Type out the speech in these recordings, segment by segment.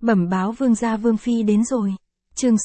Bẩm báo vương gia vương phi đến rồi. Chương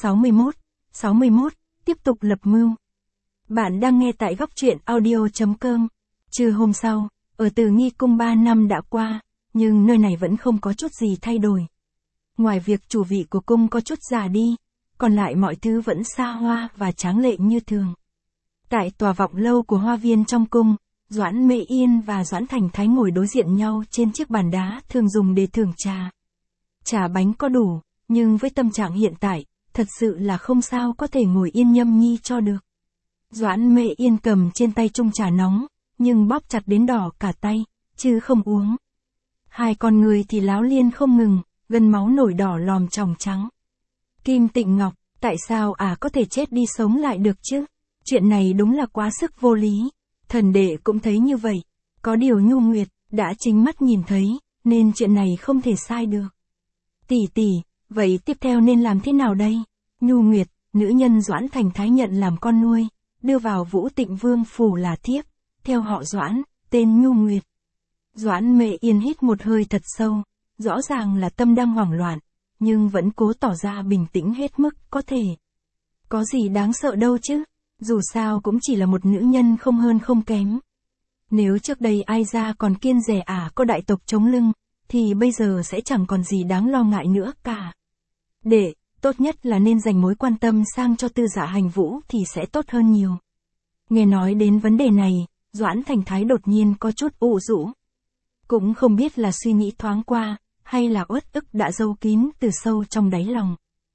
61, tiếp tục lập mưu. Bạn đang nghe tại góc truyện audio.com. Trưa hôm sau, ở Từ Nghi Cung 3 năm đã qua, nhưng nơi này vẫn không có chút gì thay đổi. Ngoài việc chủ vị của cung có chút già đi, còn lại mọi thứ vẫn xa hoa và tráng lệ như thường. Tại tòa vọng lâu của hoa viên trong cung, Doãn Mệ Yên và Doãn Thành Thái ngồi đối diện nhau trên chiếc bàn đá thường dùng để thưởng trà. Trà bánh có đủ, nhưng với tâm trạng hiện tại, thật sự là không sao có thể ngồi yên nhâm nhi cho được. Doãn Mệ Yên cầm trên tay chung trà nóng, nhưng bóp chặt đến đỏ cả tay, chứ không uống. Hai con người thì láo liên không ngừng, gân máu nổi đỏ lòm tròng trắng. Kim Tịnh Ngọc, tại sao có thể chết đi sống lại được chứ? Chuyện này đúng là quá sức vô lý. Thần đệ cũng thấy như vậy. Có điều Nhu Nguyệt đã chính mắt nhìn thấy, nên chuyện này không thể sai được. Tỷ, vậy tiếp theo nên làm thế nào đây? Nhu Nguyệt, nữ nhân Doãn Thành Thái nhận làm con nuôi, đưa vào Vũ Tịnh Vương phủ là thiếp, theo họ Doãn, tên Nhu Nguyệt. Doãn Mệ Yên hít một hơi thật sâu, rõ ràng là tâm đang hoảng loạn, nhưng vẫn cố tỏ ra bình tĩnh hết mức có thể. Có gì đáng sợ đâu chứ, dù sao cũng chỉ là một nữ nhân không hơn không kém. Nếu trước đây ai ra còn kiêng dè có đại tộc chống lưng, thì bây giờ sẽ chẳng còn gì đáng lo ngại nữa cả. Tốt nhất là nên dành mối quan tâm sang cho Tư Dạ Hành Vũ thì sẽ tốt hơn nhiều. Nghe nói đến vấn đề này, Doãn Thành Thái đột nhiên có chút ủ rũ. Cũng không biết là suy nghĩ thoáng qua, hay là uất ức đã giấu kín từ sâu trong đáy lòng.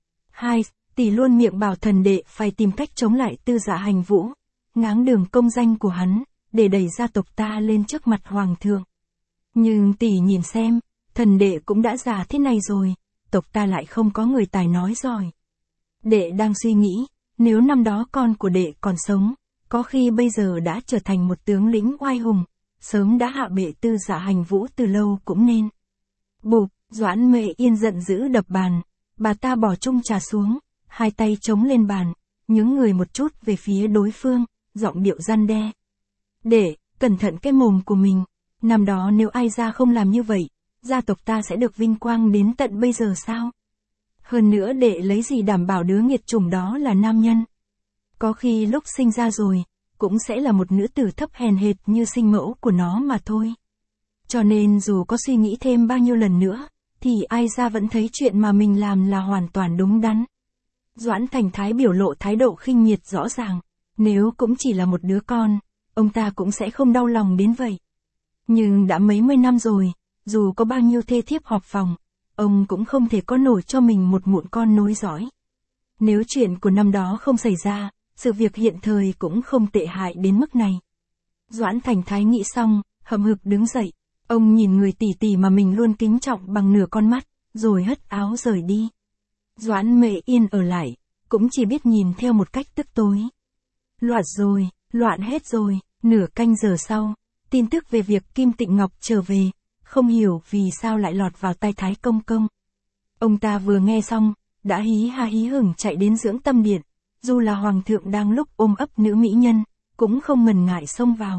Tỷ luôn miệng bảo thần đệ phải tìm cách chống lại Tư Dạ Hành Vũ, ngáng đường công danh của hắn, để đẩy gia tộc ta lên trước mặt hoàng thượng. Nhưng tỷ nhìn xem, thần đệ cũng đã già thế này rồi, tộc ta lại không có người tài nói giỏi. Đệ đang suy nghĩ, nếu năm đó con của đệ còn sống, có khi bây giờ đã trở thành một tướng lĩnh oai hùng, sớm đã hạ bệ Tư Dạ Hành Vũ từ lâu cũng nên. Bụp, Doãn Mệ Yên giận dữ đập bàn, bà ta bỏ chung trà xuống, hai tay chống lên bàn, nhướng người một chút về phía đối phương, giọng điệu răn đe. Đệ, cẩn thận cái mồm của mình, năm đó nếu ai ra không làm như vậy, gia tộc ta sẽ được vinh quang đến tận bây giờ sao? Hơn nữa đệ lấy gì đảm bảo đứa nghiệt chủng đó là nam nhân? Có khi lúc sinh ra rồi, cũng sẽ là một nữ tử thấp hèn hệt như sinh mẫu của nó mà thôi. Cho nên dù có suy nghĩ thêm bao nhiêu lần nữa, thì ai ra vẫn thấy chuyện mà mình làm là hoàn toàn đúng đắn. Doãn Thành Thái biểu lộ thái độ khinh miệt rõ ràng, nếu cũng chỉ là một đứa con, ông ta cũng sẽ không đau lòng đến vậy. Nhưng đã mấy mươi năm rồi, dù có bao nhiêu thê thiếp họp phòng, ông cũng không thể có nổi cho mình một mụn con nối dõi. Nếu chuyện của năm đó không xảy ra, sự việc hiện thời cũng không tệ hại đến mức này. Doãn Thành Thái nghĩ xong, hậm hực đứng dậy, ông nhìn người tỷ mà mình luôn kính trọng bằng nửa con mắt, rồi hất áo rời đi. Doãn Mệ Yên ở lại, cũng chỉ biết nhìn theo một cách tức tối. Loạn hết rồi, nửa canh giờ sau, tin tức về việc Kim Tịnh Ngọc trở về, không hiểu vì sao lại lọt vào tai Thái Công Công. Ông ta vừa nghe xong, đã hí ha hí hửng chạy đến Dưỡng Tâm Điện, dù là hoàng thượng đang lúc ôm ấp nữ mỹ nhân, cũng không ngần ngại xông vào.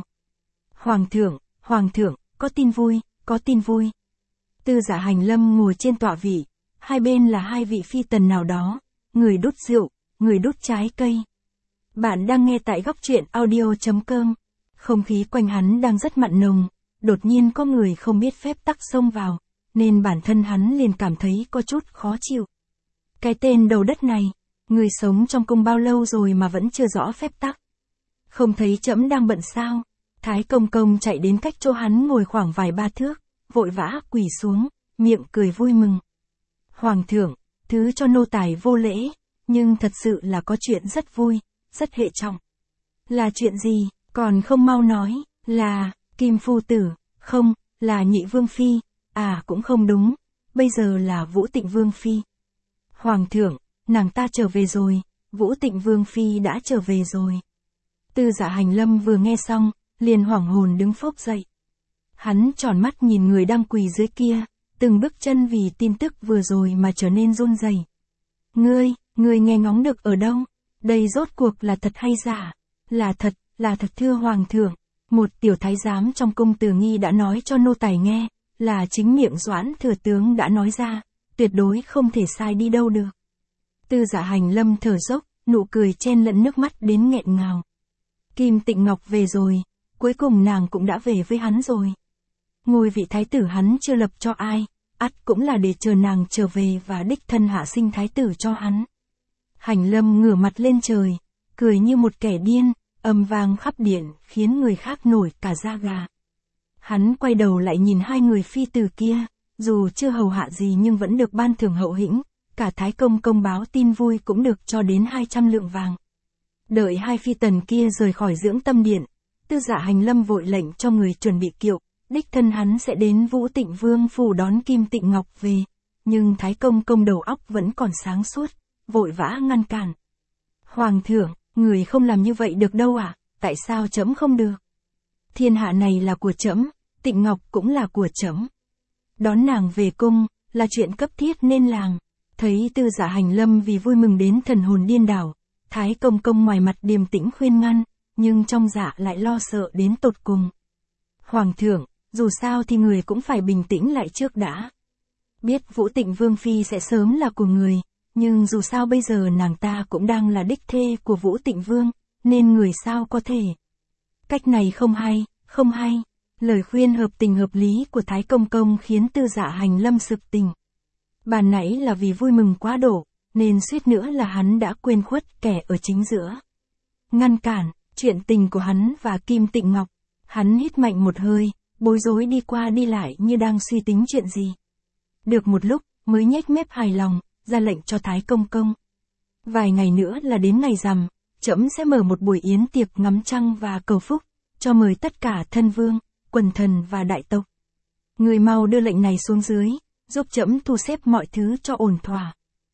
Hoàng thượng, có tin vui. Tư Dạ Hành Lâm ngồi trên tọa vị, hai bên là hai vị phi tần nào đó, người đút rượu, người đút trái cây. Bạn đang nghe tại góc truyện audio.com. Không khí quanh hắn đang rất mặn nồng, đột nhiên có người không biết phép tắc xông vào, nên bản thân hắn liền cảm thấy có chút khó chịu. Cái tên đầu đất này, người sống trong cung bao lâu rồi mà vẫn chưa rõ phép tắc. Không thấy trẫm đang bận sao? Thái Công Công chạy đến cách chỗ hắn ngồi khoảng vài ba thước, vội vã quỳ xuống, miệng cười vui mừng. Hoàng thượng, thứ cho nô tài vô lễ, nhưng thật sự là có chuyện rất vui, rất hệ trọng. Là chuyện gì, còn không mau nói, là Kim Phu Tử, không, là Nhị Vương Phi, cũng không đúng, bây giờ là Vũ Tịnh Vương Phi. Hoàng thượng, nàng ta trở về rồi, Vũ Tịnh Vương Phi đã trở về rồi. Tư Dạ Hành Lâm vừa nghe xong, liền hoảng hồn đứng phốc dậy. Hắn tròn mắt nhìn người đang quỳ dưới kia, từng bước chân vì tin tức vừa rồi mà trở nên run rẩy. Ngươi nghe ngóng được ở đâu? Đây rốt cuộc là thật hay giả? Là thật thưa hoàng thượng. Một tiểu thái giám trong cung Từ Nghi đã nói cho nô tài nghe, là chính miệng Doãn thừa tướng đã nói ra, tuyệt đối không thể sai đi đâu được. Tư Dạ Hành Lâm thở dốc, nụ cười chen lẫn nước mắt đến nghẹn ngào. Kim Tịnh Ngọc về rồi, cuối cùng nàng cũng đã về với hắn rồi. Ngôi vị thái tử hắn chưa lập cho ai, ắt cũng là để chờ nàng trở về và đích thân hạ sinh thái tử cho hắn. Hành Lâm ngửa mặt lên trời, cười như một kẻ điên, âm vang khắp điện khiến người khác nổi cả da gà. Hắn quay đầu lại nhìn hai người phi tử kia, dù chưa hầu hạ gì nhưng vẫn được ban thưởng hậu hĩnh, cả Thái Công công báo tin vui cũng được cho đến 200 lượng vàng. Đợi hai phi tần kia rời khỏi dưỡng tâm điện, Tư Dạ Hành Lâm vội lệnh cho người chuẩn bị kiệu, đích thân hắn sẽ đến Vũ Tịnh Vương phủ đón Kim Tịnh Ngọc về, nhưng Thái Công công đầu óc vẫn còn sáng suốt, vội vã ngăn cản. Hoàng thượng, người không làm như vậy được đâu ạ, tại sao trẫm không được? Thiên hạ này là của trẫm, Tịnh Ngọc cũng là của trẫm. Đón nàng về cung, là chuyện cấp thiết nên làm. Thấy Tư Dạ Hành Lâm vì vui mừng đến thần hồn điên đảo, Thái Công công ngoài mặt điềm tĩnh khuyên ngăn, nhưng trong dạ lại lo sợ đến tột cùng. Hoàng thượng, dù sao thì người cũng phải bình tĩnh lại trước đã. Biết Vũ Tịnh Vương Phi sẽ sớm là của người, nhưng dù sao bây giờ nàng ta cũng đang là đích thê của Vũ Tịnh Vương, nên người sao có thể. Cách này không hay, không hay. Lời khuyên hợp tình hợp lý của Thái Công công khiến Tư Dạ Hành Lâm sực tỉnh. Ban nãy là vì vui mừng quá độ, nên suýt nữa là hắn đã quên khuất kẻ ở chính giữa. Ngăn cản, chuyện tình của hắn và Kim Tịnh Ngọc, hắn hít mạnh một hơi, bối rối đi qua đi lại như đang suy tính chuyện gì. Được một lúc, mới nhếch mép hài lòng, ra lệnh cho Thái Công công. Vài ngày nữa là đến ngày rằm, trẫm sẽ mở một buổi yến tiệc ngắm trăng và cầu phúc, cho mời tất cả thân vương, quần thần và đại tộc. Người mau đưa lệnh này xuống dưới, giúp trẫm thu xếp mọi thứ cho ổn thỏa.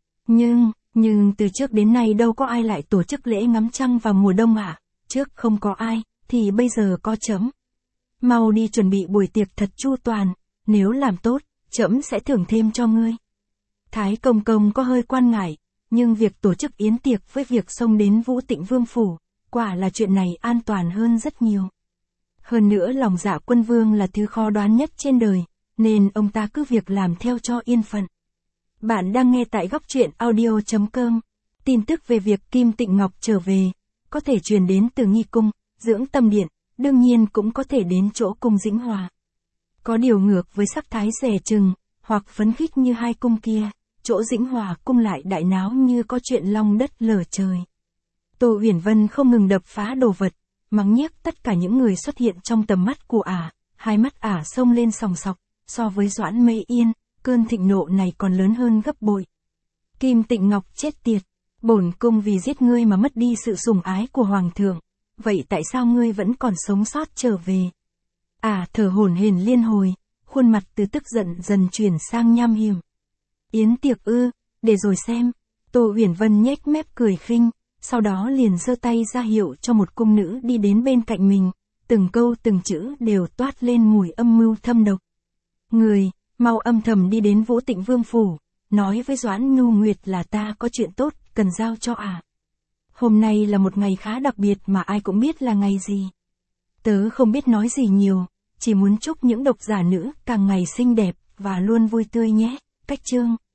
Nhưng từ trước đến nay đâu có ai lại tổ chức lễ ngắm trăng vào mùa đông ạ, trước không có ai, thì bây giờ có trẫm. Mau đi chuẩn bị buổi tiệc thật chu toàn, nếu làm tốt, trẫm sẽ thưởng thêm cho ngươi. Thái Công công có hơi quan ngại, nhưng việc tổ chức yến tiệc với việc xông đến Vũ Tịnh Vương phủ, quả là chuyện này an toàn hơn rất nhiều. Hơn nữa lòng dạ quân vương là thứ khó đoán nhất trên đời, nên ông ta cứ việc làm theo cho yên phận. Bạn đang nghe tại góc truyện audio.com. Tin tức về việc Kim Tịnh Ngọc trở về, có thể truyền đến từ Nghi Cung, Dưỡng Tâm Điện, đương nhiên cũng có thể đến chỗ cung Dĩnh Hòa. Có điều ngược với sắc thái dè chừng, hoặc phấn khích như hai cung kia, chỗ Dĩnh Hòa cung lại đại náo như có chuyện long đất lở trời. Tô Uyển Vân không ngừng đập phá đồ vật, mắng nhiếc tất cả những người xuất hiện trong tầm mắt của ả, hai mắt ả xông lên sòng sọc, so với Doãn Mây Yên, cơn thịnh nộ này còn lớn hơn gấp bội. Kim Tịnh Ngọc chết tiệt, bổn cung vì giết ngươi mà mất đi sự sủng ái của hoàng thượng, vậy tại sao ngươi vẫn còn sống sót trở về? Ả thở hổn hển liên hồi, khuôn mặt từ tức giận dần chuyển sang nham hiểm. Yến tiệc ư, để rồi xem. Tô Uyển Vân nhếch mép cười khinh, sau đó liền giơ tay ra hiệu cho một cung nữ đi đến bên cạnh mình, từng câu từng chữ đều toát lên mùi âm mưu thâm độc. Người, mau âm thầm đi đến Vũ Tịnh Vương phủ, nói với Doãn Nhu Nguyệt là ta có chuyện tốt cần giao cho ả. Hôm nay là một ngày khá đặc biệt mà ai cũng biết là ngày gì. Tớ không biết nói gì nhiều, chỉ muốn chúc những độc giả nữ càng ngày xinh đẹp và luôn vui tươi nhé. Cách chương